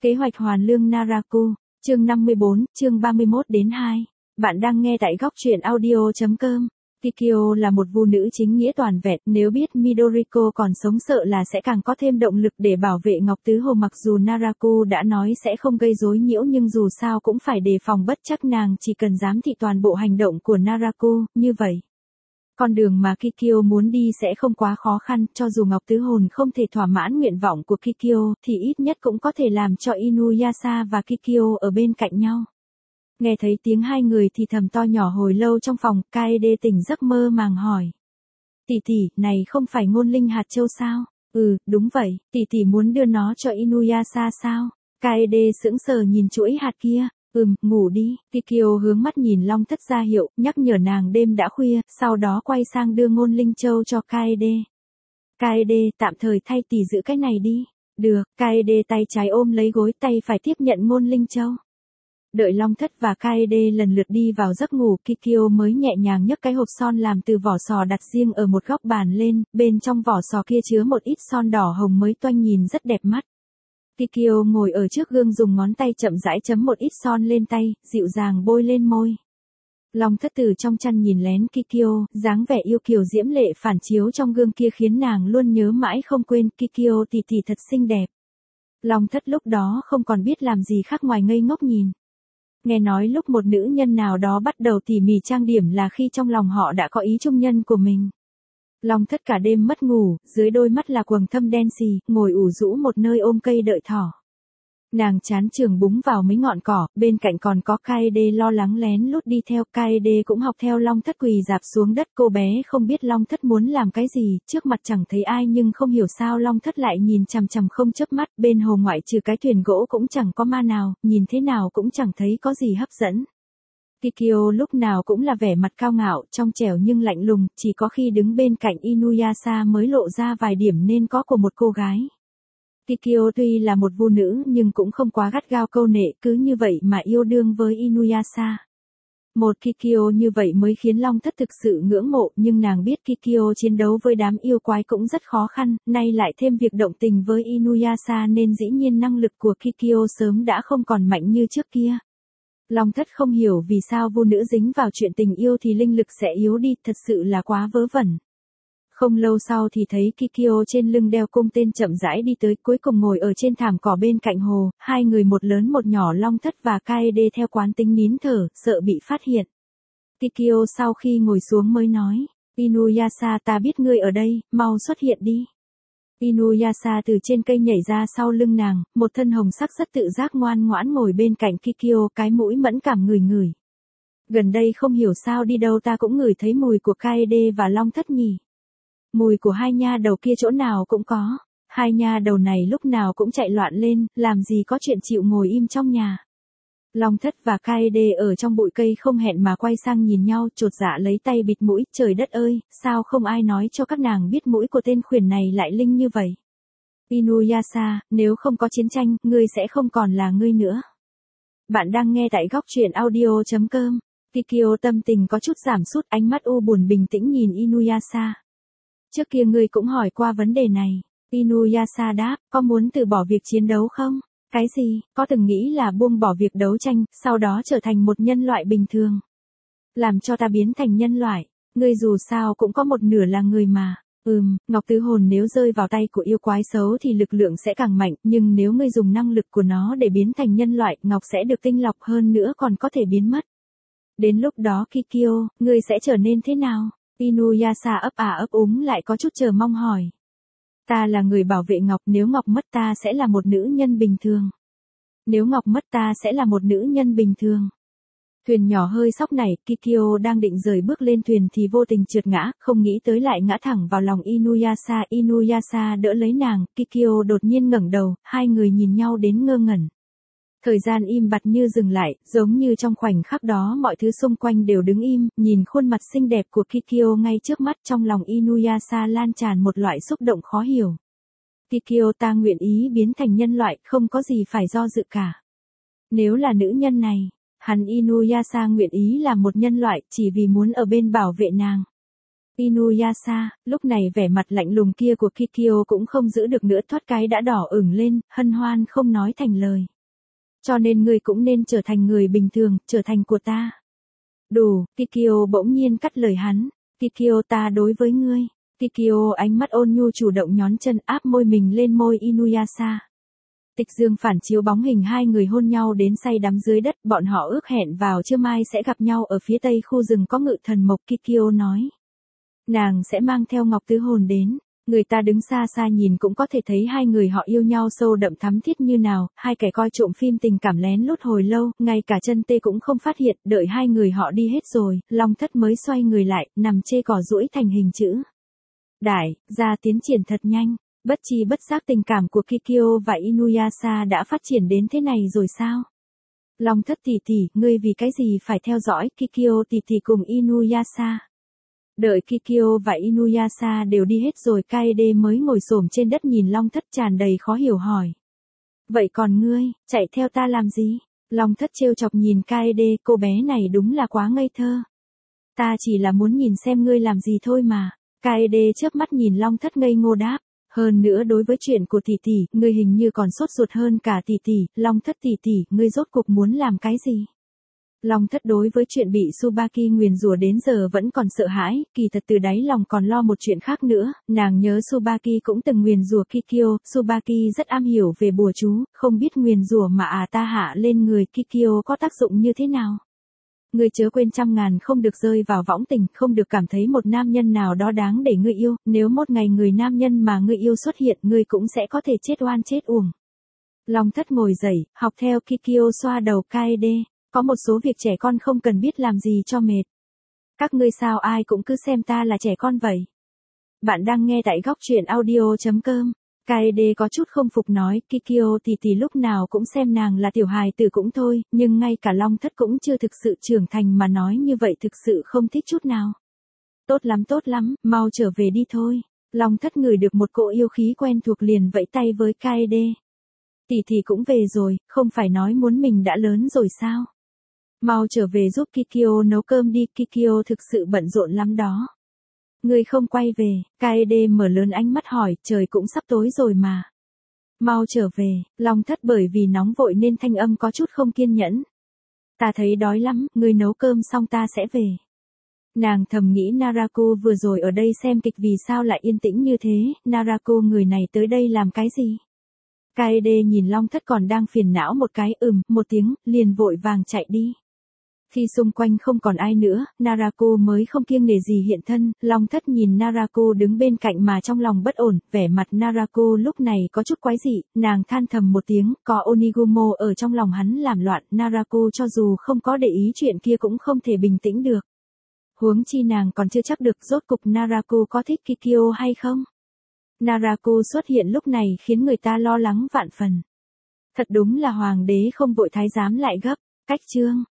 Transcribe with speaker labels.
Speaker 1: Kế hoạch hoàn lương Naraku, chương 54, chương 31 đến 2. Bạn đang nghe tại góc truyện audio.com. Kikyo là một vũ nữ chính nghĩa toàn vẹn, nếu biết Midoriko còn sống sợ là sẽ càng có thêm động lực để bảo vệ Ngọc Tứ Hồ. Mặc dù Naraku đã nói sẽ không gây rối nhiễu nhưng dù sao cũng phải đề phòng bất chắc, nàng chỉ cần giám thị toàn bộ hành động của Naraku, như vậy con đường mà Kikyo muốn đi sẽ không quá khó khăn, cho dù Ngọc Tứ Hồn không thể thỏa mãn nguyện vọng của Kikyo, thì ít nhất cũng có thể làm cho Inuyasha và Kikyo ở bên cạnh nhau. Nghe thấy tiếng hai người thì thầm to nhỏ hồi lâu trong phòng, Kaede tỉnh giấc mơ màng hỏi. Tỷ tỷ, này không phải ngôn linh hạt châu sao? Ừ, đúng vậy, tỷ tỷ muốn đưa nó cho Inuyasha sao? Kaede sững sờ nhìn chuỗi hạt kia. Ngủ đi. Kikyo hướng mắt nhìn Long Thất ra hiệu, nhắc nhở nàng đêm đã khuya, sau đó quay sang đưa ngôn linh châu cho Kaede. Kaede, tạm thời thay tỷ giữ cái này đi. Được, Kaede tay trái ôm lấy gối, tay phải tiếp nhận ngôn linh châu. Đợi Long Thất và Kaede lần lượt đi vào giấc ngủ, Kikyo mới nhẹ nhàng nhấc cái hộp son làm từ vỏ sò đặt riêng ở một góc bàn lên, bên trong vỏ sò kia chứa một ít son đỏ hồng mới toanh nhìn rất đẹp mắt. Kikyo ngồi ở trước gương dùng ngón tay chậm rãi chấm một ít son lên tay, dịu dàng bôi lên môi. Long Thất từ trong chăn nhìn lén Kikyo, dáng vẻ yêu kiều diễm lệ phản chiếu trong gương kia khiến nàng luôn nhớ mãi không quên. Kikyo tỷ tỷ thật xinh đẹp. Long Thất lúc đó không còn biết làm gì khác ngoài ngây ngốc nhìn. Nghe nói lúc một nữ nhân nào đó bắt đầu tỉ mỉ trang điểm là khi trong lòng họ đã có ý trung nhân của mình. Long Thất cả đêm mất ngủ, dưới đôi mắt là quầng thâm đen xì, ngồi ủ rũ một nơi ôm cây đợi thỏ. Nàng chán trường búng vào mấy ngọn cỏ, bên cạnh còn có Kaede lo lắng lén lút đi theo. Kaede cũng học theo Long Thất quỳ rạp xuống đất. Cô bé không biết Long Thất muốn làm cái gì, trước mặt chẳng thấy ai nhưng không hiểu sao Long Thất lại nhìn chằm chằm không chớp mắt. Bên hồ ngoại trừ cái thuyền gỗ cũng chẳng có ma nào, nhìn thế nào cũng chẳng thấy có gì hấp dẫn. Kikyo lúc nào cũng là vẻ mặt cao ngạo, trong trẻo nhưng lạnh lùng, chỉ có khi đứng bên cạnh Inuyasha mới lộ ra vài điểm nên có của một cô gái. Kikyo tuy là một vũ nữ nhưng cũng không quá gắt gao câu nệ, cứ như vậy mà yêu đương với Inuyasha. Một Kikyo như vậy mới khiến Long Thất thực sự ngưỡng mộ, nhưng nàng biết Kikyo chiến đấu với đám yêu quái cũng rất khó khăn, nay lại thêm việc động tình với Inuyasha nên dĩ nhiên năng lực của Kikyo sớm đã không còn mạnh như trước kia. Long Thất không hiểu vì sao vũ nữ dính vào chuyện tình yêu thì linh lực sẽ yếu đi, thật sự là quá vớ vẩn. Không lâu sau thì thấy Kikyo trên lưng đeo cung tên chậm rãi đi tới, cuối cùng ngồi ở trên thảm cỏ bên cạnh hồ, hai người một lớn một nhỏ. Long Thất và Kaede theo quán tính nín thở, sợ bị phát hiện. Kikyo sau khi ngồi xuống mới nói, Inuyasha ta biết ngươi ở đây, mau xuất hiện đi. Inuyasha từ trên cây nhảy ra sau lưng nàng, một thân hồng sắc rất tự giác ngoan ngoãn ngồi bên cạnh Kikyo, cái mũi mẫn cảm ngửi ngửi. Gần đây không hiểu sao đi đâu ta cũng ngửi thấy mùi của Kaede và Long Thất nhỉ. Mùi của hai nha đầu kia chỗ nào cũng có, hai nha đầu này lúc nào cũng chạy loạn lên, làm gì có chuyện chịu ngồi im trong nhà. Long Thất và Kaede ở trong bụi cây không hẹn mà quay sang nhìn nhau, chột dạ lấy tay bịt mũi. Trời đất ơi, sao không ai nói cho các nàng biết mũi của tên khuyển này lại linh như vậy. Inuyasha, nếu không có chiến tranh, ngươi sẽ không còn là ngươi nữa. Bạn đang nghe tại góc truyện audio.com. Kikyo tâm tình có chút giảm sút, ánh mắt u buồn bình tĩnh nhìn Inuyasha. Trước kia ngươi cũng hỏi qua vấn đề này. Inuyasha đáp, có muốn từ bỏ việc chiến đấu không? Cái gì, có từng nghĩ là buông bỏ việc đấu tranh, sau đó trở thành một nhân loại bình thường? Làm cho ta biến thành nhân loại, ngươi dù sao cũng có một nửa là người mà. Ngọc Tứ Hồn nếu rơi vào tay của yêu quái xấu thì lực lượng sẽ càng mạnh, nhưng nếu ngươi dùng năng lực của nó để biến thành nhân loại, Ngọc sẽ được tinh lọc hơn nữa còn có thể biến mất. Đến lúc đó Kikyo, ngươi sẽ trở nên thế nào? Inuyasha ấp úng lại có chút chờ mong hỏi. Ta là người bảo vệ Ngọc, nếu Ngọc mất ta sẽ là một nữ nhân bình thường. Nếu Ngọc mất ta sẽ là một nữ nhân bình thường. Thuyền nhỏ hơi sóc nảy, Kikyo đang định rời bước lên thuyền thì vô tình trượt ngã, không nghĩ tới lại ngã thẳng vào lòng Inuyasha. Inuyasha đỡ lấy nàng, Kikyo đột nhiên ngẩng đầu, hai người nhìn nhau đến ngơ ngẩn. Thời gian im bặt như dừng lại, giống như trong khoảnh khắc đó mọi thứ xung quanh đều đứng im, nhìn khuôn mặt xinh đẹp của Kikyo ngay trước mắt, trong lòng Inuyasha lan tràn một loại xúc động khó hiểu. Kikyo, ta nguyện ý biến thành nhân loại, không có gì phải do dự cả. Nếu là nữ nhân này, Inuyasha nguyện ý làm một nhân loại, chỉ vì muốn ở bên bảo vệ nàng. Inuyasha, lúc này vẻ mặt lạnh lùng kia của Kikyo cũng không giữ được nữa, thoát cái đã đỏ ửng lên, hân hoan không nói thành lời. Cho nên ngươi cũng nên trở thành người bình thường, trở thành của ta. Đủ, Kikyo bỗng nhiên cắt lời hắn. Kikyo ta đối với ngươi. Kikyo ánh mắt ôn nhu chủ động nhón chân áp môi mình lên môi Inuyasha. Tịch dương phản chiếu bóng hình hai người hôn nhau đến say đắm dưới đất, bọn họ ước hẹn vào trưa mai sẽ gặp nhau ở phía tây khu rừng có ngự thần mộc. Kikyo nói. Nàng sẽ mang theo ngọc tứ hồn đến. Người ta đứng xa xa nhìn cũng có thể thấy hai người họ yêu nhau sâu đậm thắm thiết như nào, hai kẻ coi trộm phim tình cảm lén lút hồi lâu, ngay cả chân tê cũng không phát hiện, đợi hai người họ đi hết rồi, Long Thất mới xoay người lại, nằm chê cỏ duỗi thành hình chữ đại, ra tiến triển thật nhanh, bất chi bất giác tình cảm của Kikyo và Inuyasha đã phát triển đến thế này rồi sao? Long Thất tỷ tỷ, ngươi vì cái gì phải theo dõi Kikyo tỷ tỷ cùng Inuyasha? Đợi Kikyo và Inuyasha đều đi hết rồi, Kaede mới ngồi xổm trên đất nhìn Long Thất tràn đầy khó hiểu hỏi. Vậy còn ngươi, chạy theo ta làm gì? Long Thất trêu chọc nhìn Kaede, cô bé này đúng là quá ngây thơ. Ta chỉ là muốn nhìn xem ngươi làm gì thôi mà. Kaede chớp mắt nhìn Long Thất ngây ngô đáp. Hơn nữa đối với chuyện của tỷ tỷ, ngươi hình như còn sốt ruột hơn cả tỷ tỷ. Long Thất tỷ tỷ, ngươi rốt cục muốn làm cái gì? Long Thất đối với chuyện bị Tsubaki nguyền rủa đến giờ vẫn còn sợ hãi, kỳ thật từ đáy lòng còn lo một chuyện khác nữa, nàng nhớ Tsubaki cũng từng nguyền rủa Kikyo, Tsubaki rất am hiểu về bùa chú, không biết nguyền rủa mà ta hạ lên người Kikyo có tác dụng như thế nào. Ngươi chớ quên trăm ngàn không được rơi vào võng tình, không được cảm thấy một nam nhân nào đó đáng để ngươi yêu, nếu một ngày người nam nhân mà ngươi yêu xuất hiện, ngươi cũng sẽ có thể chết oan chết uổng. Long Thất ngồi dậy, học theo Kikyo xoa đầu Kaede. Có một số việc trẻ con không cần biết làm gì cho mệt. Các ngươi sao ai cũng cứ xem ta là trẻ con vậy? Bạn đang nghe tại góc truyện audio.com. Kaede có chút không phục nói, Kikyo tỷ tỷ lúc nào cũng xem nàng là tiểu hài tử cũng thôi, nhưng ngay cả Long Thất cũng chưa thực sự trưởng thành mà nói như vậy thực sự không thích chút nào. Tốt lắm, mau trở về đi thôi. Long Thất ngửi được một cỗ yêu khí quen thuộc liền vẫy tay với Kaede. Tỷ tỷ cũng về rồi, không phải nói muốn mình đã lớn rồi sao? Mau trở về giúp Kikyo nấu cơm đi, Kikyo thực sự bận rộn lắm đó. Ngươi không quay về, Kaede mở lớn ánh mắt hỏi, trời cũng sắp tối rồi mà. Mau trở về, Long Thất bởi vì nóng vội nên thanh âm có chút không kiên nhẫn. Ta thấy đói lắm, ngươi nấu cơm xong ta sẽ về. Nàng thầm nghĩ Naraku vừa rồi ở đây xem kịch vì sao lại yên tĩnh như thế, Naraku người này tới đây làm cái gì? Kaede nhìn Long Thất còn đang phiền não một cái một tiếng, liền vội vàng chạy đi. Khi xung quanh không còn ai nữa, Naraku mới không kiêng nể gì hiện thân, Long Thất nhìn Naraku đứng bên cạnh mà trong lòng bất ổn, vẻ mặt Naraku lúc này có chút quái dị, nàng than thầm một tiếng, có Onigumo ở trong lòng hắn làm loạn, Naraku cho dù không có để ý chuyện kia cũng không thể bình tĩnh được. Huống chi nàng còn chưa chắc được rốt cục Naraku có thích Kikyo hay không. Naraku xuất hiện lúc này khiến người ta lo lắng vạn phần. Thật đúng là hoàng đế không vội thái giám lại gấp, cách chương.